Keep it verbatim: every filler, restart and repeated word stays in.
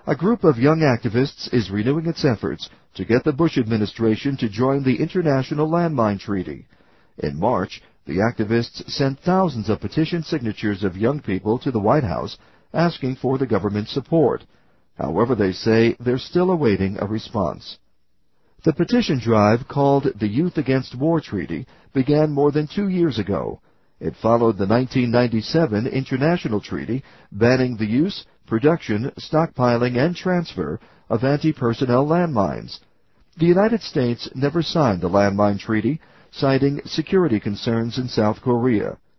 A group of young activists is renewing its efforts to get the Bush administration to join the International Landmine Treaty. In March, the activists sent thousands of petition signatures of young people to the White House asking for the government's support. However, they say they're still awaiting a response. The petition drive, called the Youth Against War Treaty, began more than two years ago. It followed the nineteen ninety-seven international treaty banning the use, production, stockpiling, and transfer of anti-personnel landmines. The United States never signed the Landmine Treaty, citing security concerns in South Korea.